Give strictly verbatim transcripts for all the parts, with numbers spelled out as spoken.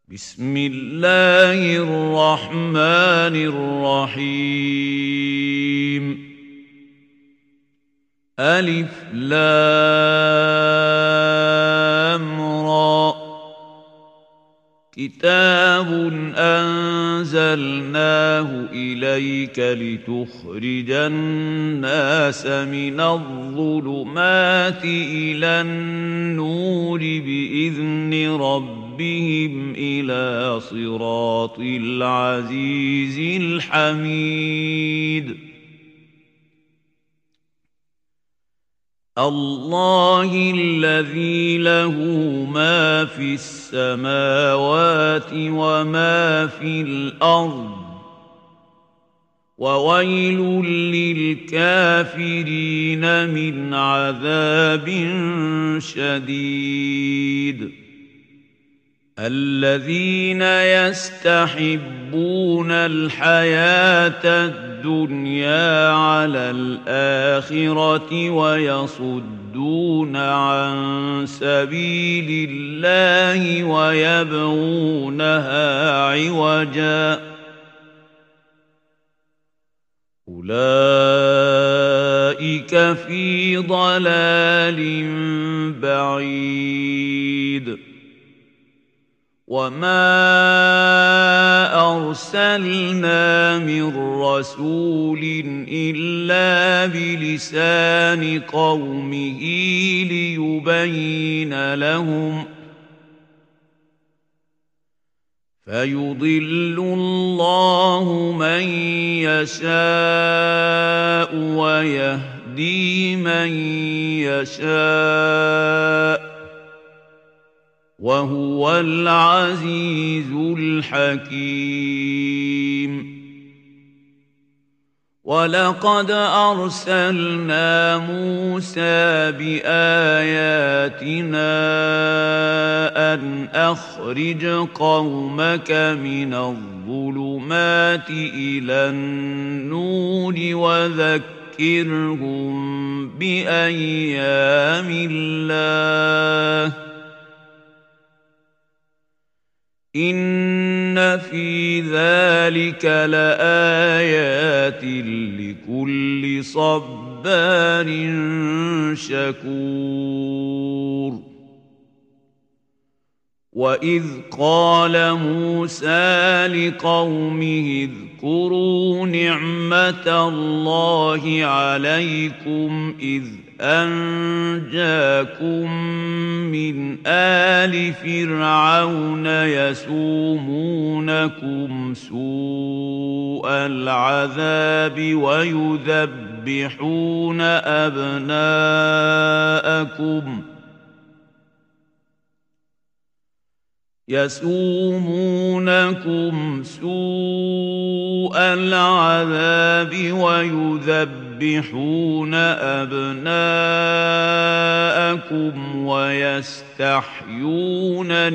بسم الله الرحمن الرحيم ألف لام را كتاب أنزلناه إليك لتخرج الناس من الظلمات إلى النور بإذن ربهم إلى صراط العزيز الحميد الله الذي له ما في السماوات وما في الأرض وويل للكافرين من عذاب شديد الذين يستحبون الحياة الدنيا على الآخرة ويصدون عن سبيل الله ويبغونها عوجا أولئك في ضلال بعيد وما أرسلنا من رسول إلا بلسان قومه ليبين لهم فيضل الله من يشاء ويهدي من يشاء وهو العزيز الحكيم ولقد أرسلنا موسى بآياتنا أن أخرج قومك من الظلمات إلى النور وذكرهم بأيام الله إن في ذلك لآيات لكل صبار شكور وإذ قال موسى لقومه اذكروا نعمة الله عليكم إذ أنجاكم من آل فرعون يسومونكم سوء العذاب ويذبحون أبناءكم يسومونكم سوء العذاب ويذبحون أبناءكم ويستحيون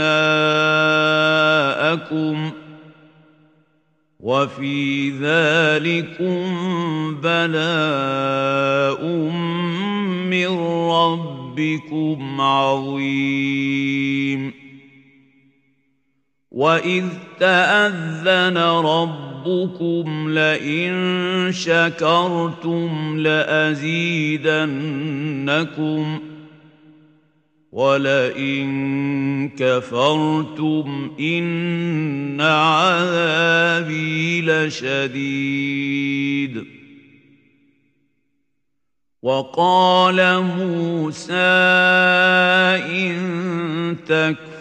نساءكم وفي ذلكم بلاء من ربكم عظيم وإذ تأذن ربكم لئن شكرتم لأزيدنكم ولئن كفرتم إن عذابي لشديد وقال موسى إن تكفروا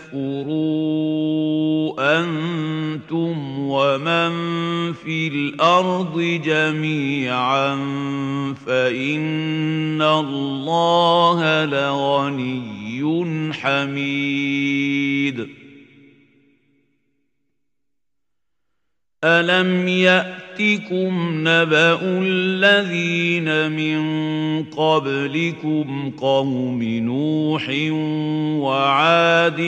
اكفروا أنتم ومن في الأرض جميعا فإن الله لغني حميد ألم يأتكم نبأ الذين من قبلكم قوم نوح وعاد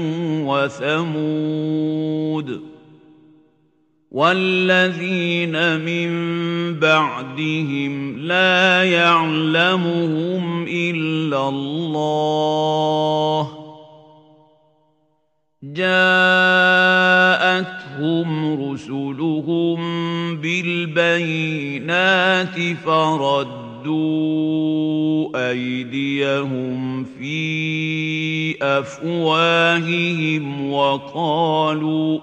وثمود والذين من بعدهم لا يعلمهم إلا الله جاء جاءتهم رسلهم بالبينات فردوا أيديهم في أفواههم وقالوا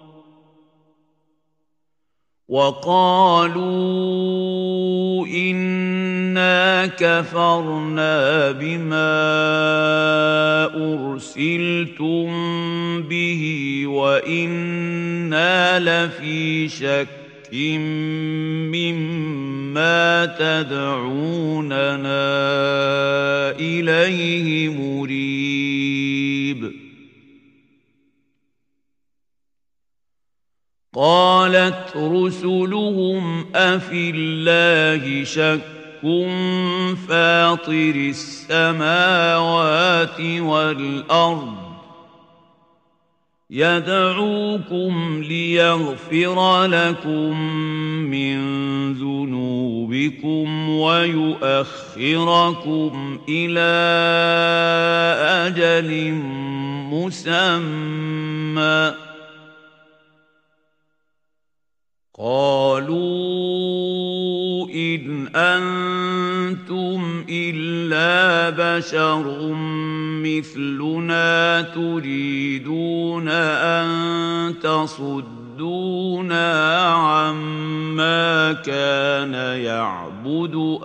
وقالوا إنا كفرنا بما أرسلتم به وإنا لفي شك مما تدعوننا إليه مريب قالت رسلهم أفي الله شك فاطر السماوات والأرض يدعوكم ليغفر لكم من ذنوبكم ويؤخركم إلى أجل مسمى قالوا إن أنتم إلا بشر مثلنا تريدون أن تصدونا عما كان يعبد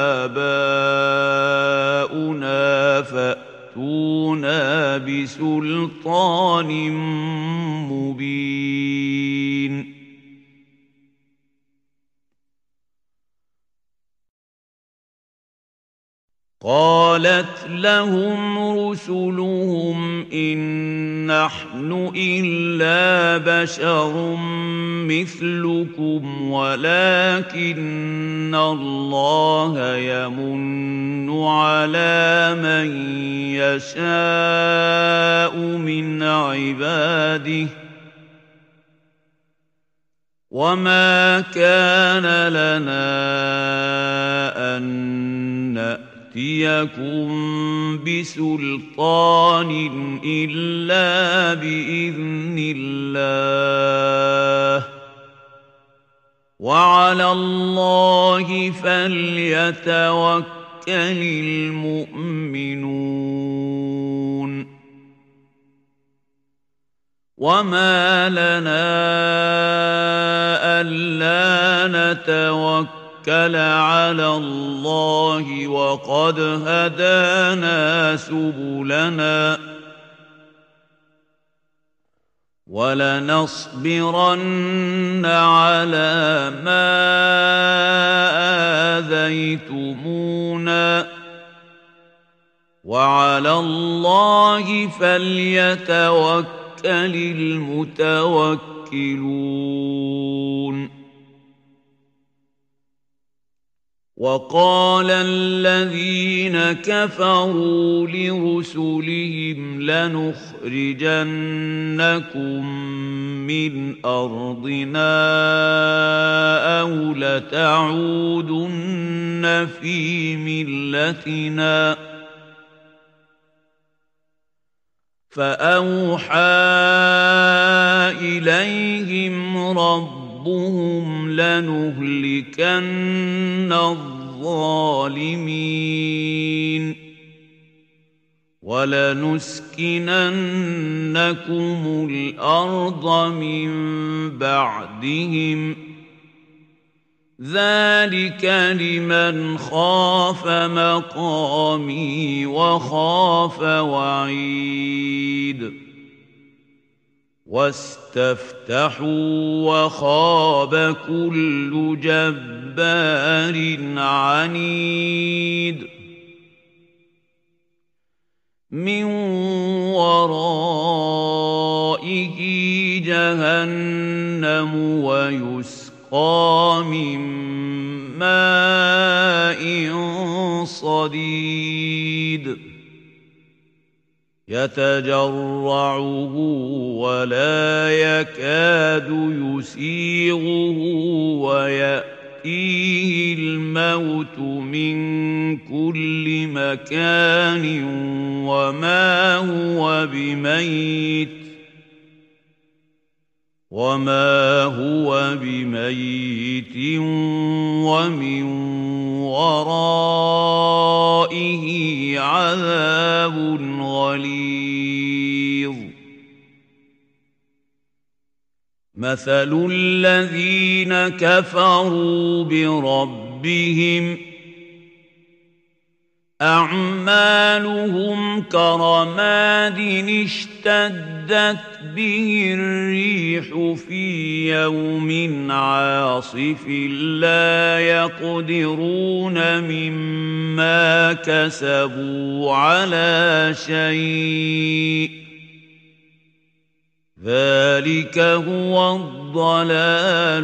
آباؤنا فأتونا بسلطان مبين قالت لهم رسلهم إن نحن إلا بشر مثلكم ولكن الله يمن على من يشاء من عباده وما كان لنا أن نأتيكم بسلطان إلا بإذن الله وعلى الله فليتوكل المؤمنون وما لنا ألا نتوكل على الله وقد هدانا سبلنا ولنصبرن على ما آذيتمونا وعلى الله فليتوكل المتوكلون وقال الذين كفروا لرسلهم لنخرجنكم من أرضنا أو لتعودن في ملتنا فأوحى إليهم ربهم لنهلكن الظالمين ولنسكننكم الأرض من بعدهم ذلك لمن خاف مقامي وخاف وعيد واستفتحوا وخاب كل جبار عنيد من ورائه جهنم ويسقى من ماء صديد يتجرعه ولا يكاد يسيغه ويأتيه الموت من كل مكان وما هو بميت وما هو بميت ومن ورائه عذاب غليظ مثل الذين كفروا بربهم أعمالهم كرماد اشتدت به الريح في يوم عاصف لا يقدرون مما كسبوا على شيء ذلك هو الضلال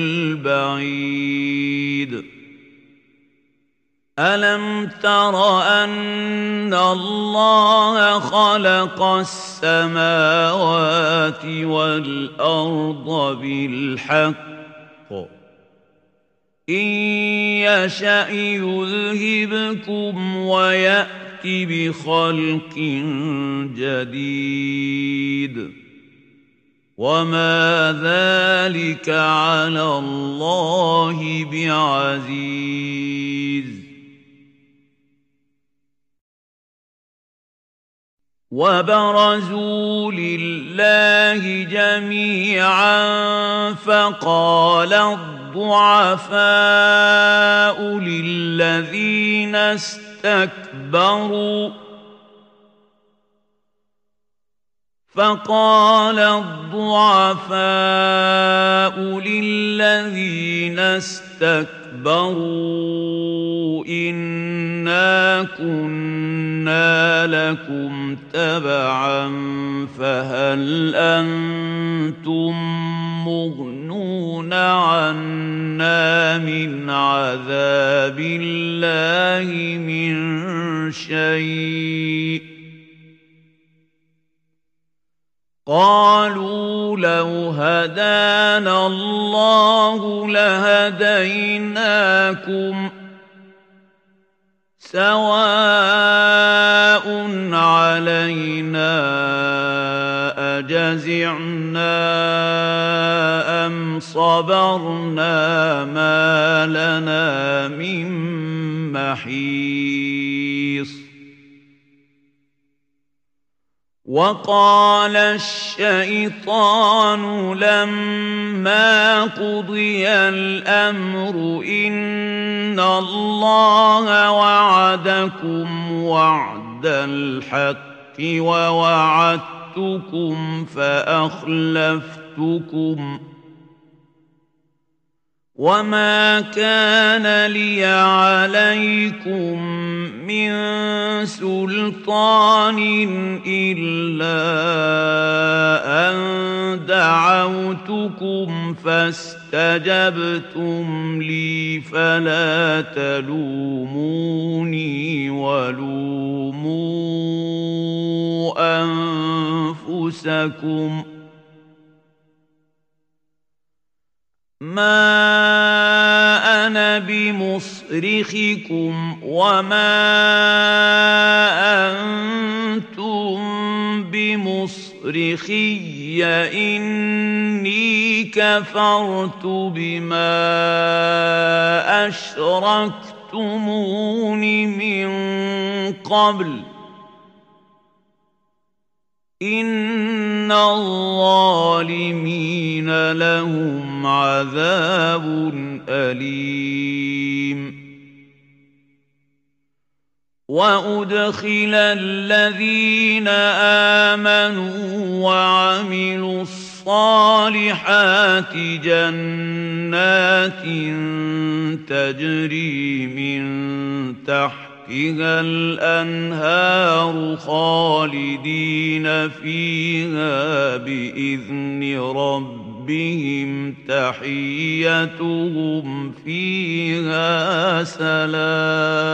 البعيد ألم تر أن الله خلق السماوات والأرض بالحق إن يشأ يذهبكم ويأت بخلق جديد وما ذلك على الله بعزيز وبرزوا لله جميعا فقال الضعفاء للذين استكبروا فقال الضعفاء للذين استكبروا إنا كنا لكم تبعا فهل أنتم مغنون عنا من عذاب الله من شيء قالوا لو هدانا الله لهديناكم سواء علينا أجزعنا أم صبرنا ما لنا من محيص وقال الشيطان لما قضي الأمر إن الله وعدكم وعد الحق ووعدتكم فأخلفتكم وما كان لي عليكم من سلطان إلا أن دعوتكم فاستجبتم لي فلا تلوموني ولوموا أنفسكم ما أنا بمصرخكم وما أنتم بمصرخي إني كفرت بما أشركتمون من قبل إن الظالمين لهم عذاب أليم وأدخل الذين آمنوا وعملوا الصالحات جنات تجري من تحت تحتها الأنهار خالدين فيها بإذن ربهم تحيتهم فيها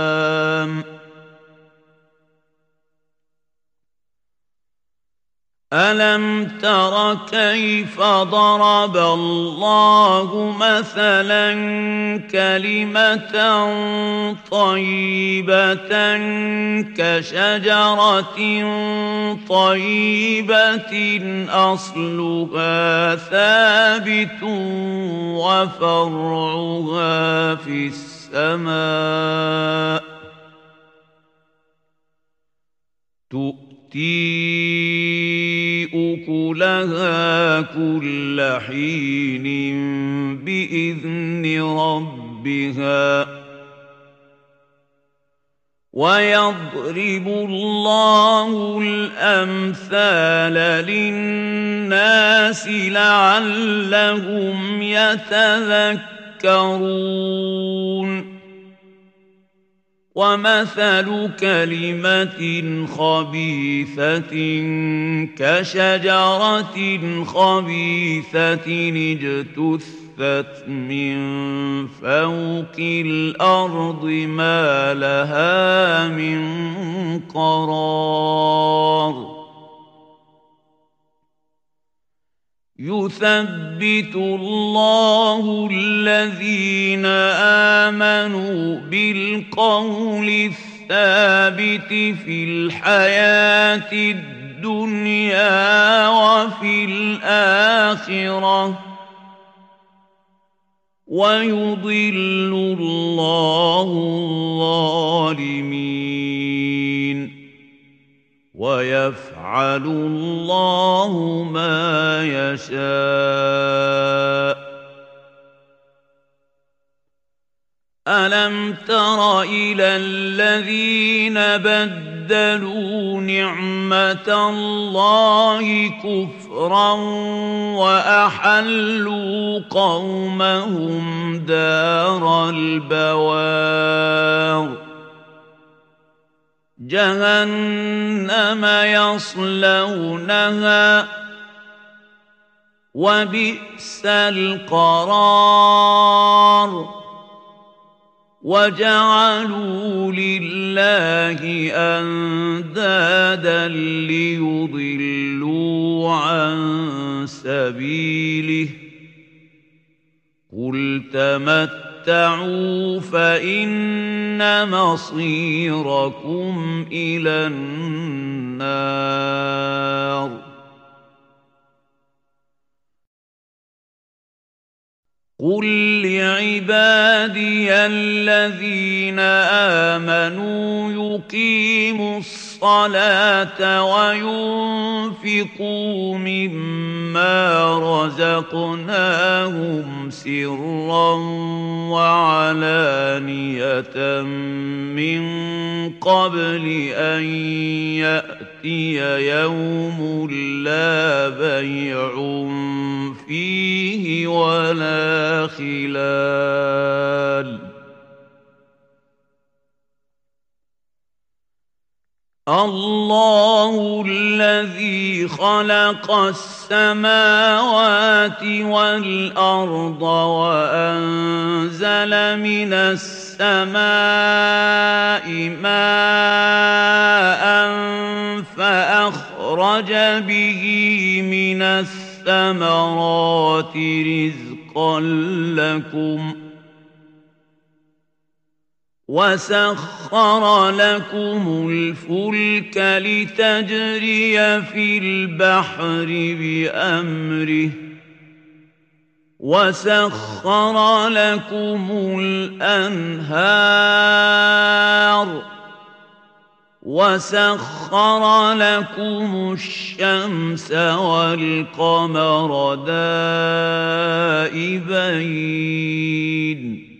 سلام ألم تر كيف ضرب الله مثلا كلمة طيبة كشجرة طيبة أصلها ثابت وفرعها في السماء تؤتي أكلها كل حين بإذن ربها ويضرب الله الأمثال للناس لعلهم يتذكرون ومثل كلمة خبيثة كشجرة خبيثة اجتثت من فوق الأرض ما لها من قرار يثبت الله الذين آمنوا بالقول الثابت في الحياة الدنيا وفي الآخرة ويضل الله الظالمين ويفعل الله ما يشاء ألم تر إلى الذين بدلوا نعمة الله كفرا وأحلوا قومهم دار البوار جهنم يصلونها وبئس القرار وجعلوا لله أندادا ليضلوا عن سبيله قل تمتعوا فإن مصيركم إلى النار قل لعبادي الذين آمنوا يقيموا الصلاة وينفقوا مما رزقناهم سرا وعلانية من قبل أن يأتي يوم لا بيع فيه ولا خلال الله الذي خلق السماوات والأرض وأنزل من السماء ماء فأخرج به من الثمرات رزقا لكم وسخر لكم الفلك لتجري في البحر بأمره وسخر لكم الأنهار وسخر لكم الشمس والقمر دائبين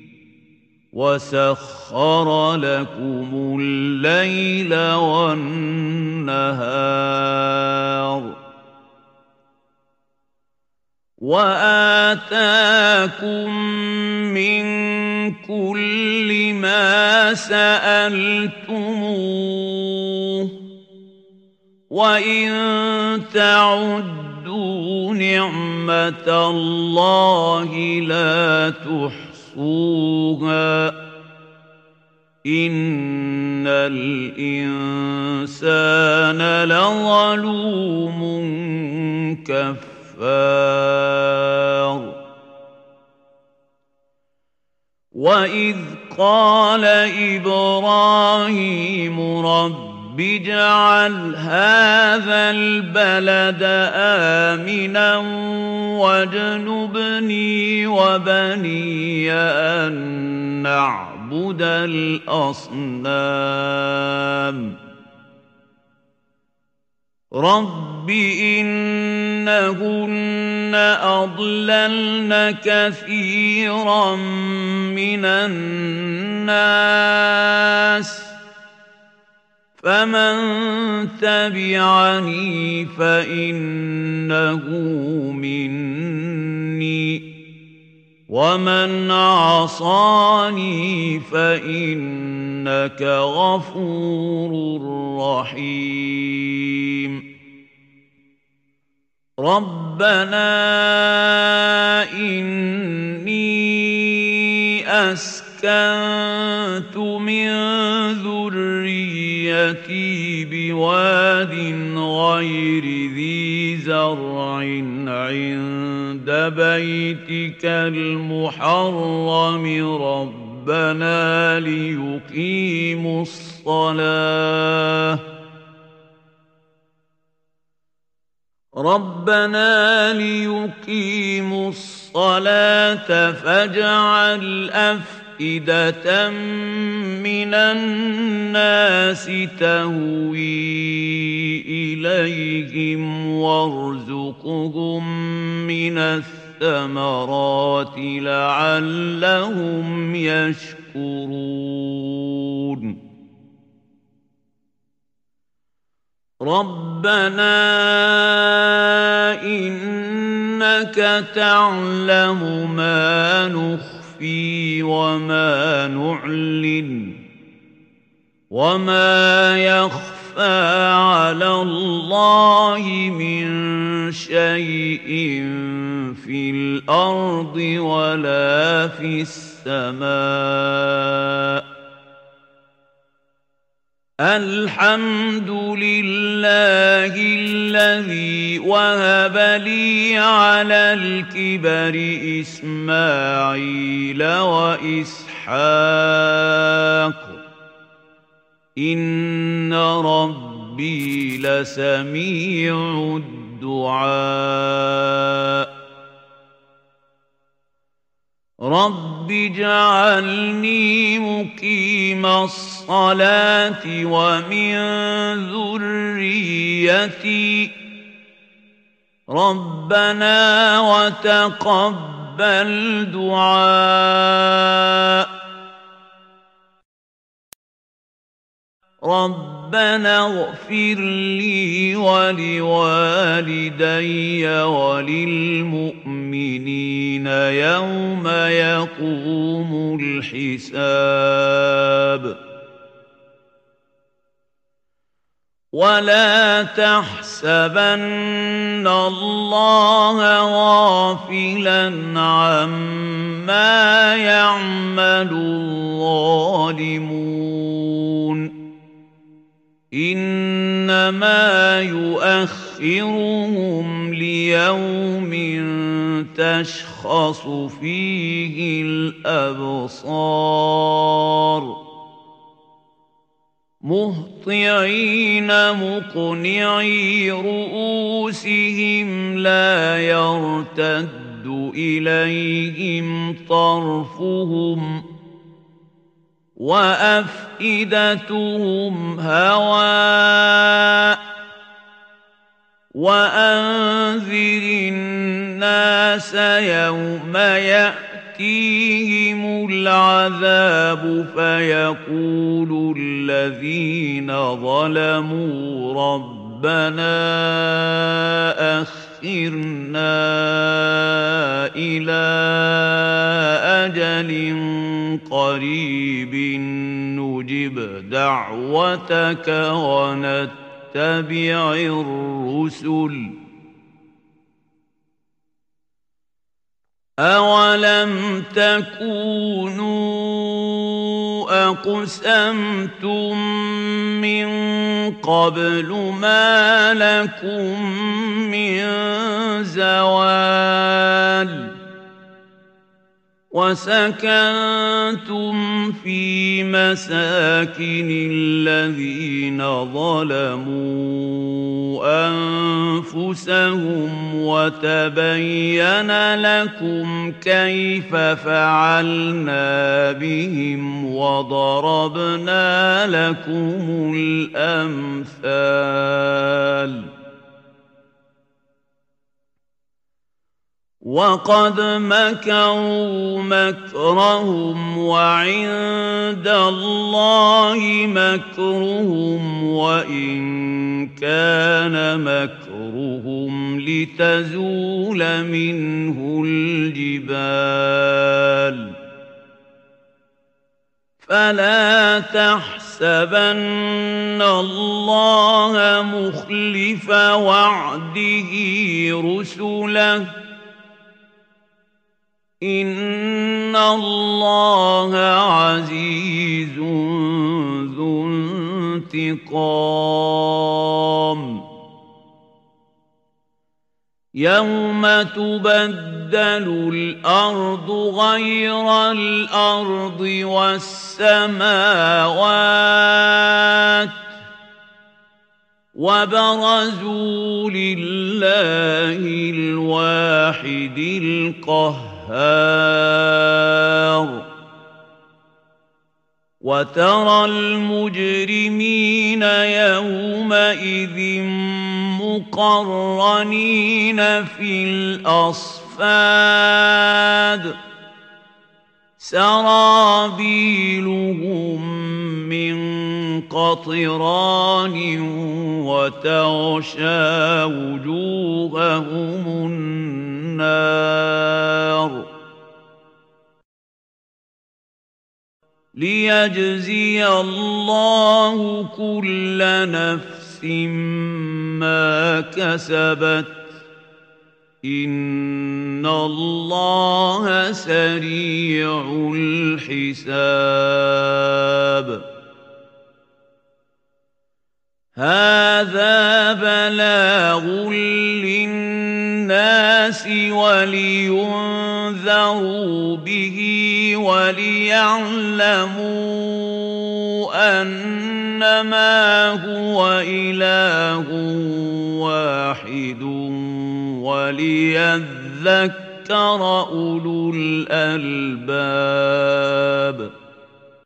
وسخر لكم الليل والنهار وآتاكم من كل ما سألتموه وإن تعدوا نعمة الله لا تحصوها إن الإنسان لظلوم كفار وإذ قال إبراهيم رب اجعل هذا البلد آمنا واجنبني وبني أن نعبد الأصنام رب إنهن أضللن كثيرا من الناس فمن تبعني فإنه مني ومن عصاني فإنك غفور رحيم ربنا إني أسكنت من ذريتي بواد غير ذي زرع عند بيتك المحرم ربنا ليقيموا الصلاة ربنا ليقيموا الصلاة فاجعل أفئدة من الناس تهوي إليهم وارزقهم من الثمرات لعلهم يشكرون ربنا إنك تعلم ما نخفي وما نعلن وما يخفى على الله من شيء في الأرض ولا في السماء الحمد لله الذي وهب لي على الكبر إسماعيل وإسحاق إن ربي لسميع الدعاء رب اجعلني مقيم الصلاة ومن ذريتي ربنا وتقبل دعاء ربنا اغفر لي ولوالدي وللمؤمنين يوم يقوم الحساب ولا تحسبن الله غافلا عما يعمل الظالمون إنما يؤخرهم ليوم تشخص فيه الأبصار مهطعين مقنعي رؤوسهم لا يرتد إليهم طرفهم وأفئدتهم هواء وأنذر الناس يوم يأتيهم العذاب فيقول الذين ظلموا ربنا أخرنا إلى أجل قريب نجب دعوتك ونتبع الرسل أولم تكونوا أقسمتم من قبل ما لكم من زوال وسكنتم في مساكن الذين ظلموا أنفسهم وتبين لكم كيف فعلنا بهم وضربنا لكم الأمثال وقد مكروا مكرهم وعند الله مكرهم وإن كان مكرهم لتزول منه الجبال فلا تحسبن الله مخلف وعده رسله إن الله عزيز ذو انتقام يوم تبدل الأرض غير الأرض والسماوات وبرزوا لله الواحد القهار وترى المجرمين يومئذ مقرنين في الأصفاد سرابيلهم من قطران وتغشى وجوههم النار ليجزي الله كل نفس ما كسبت إن الله سريع الحساب هذا بلاغ للناس ولينذروا به وليعلموا أنما هو إله واحد وليذكر أولو الألباب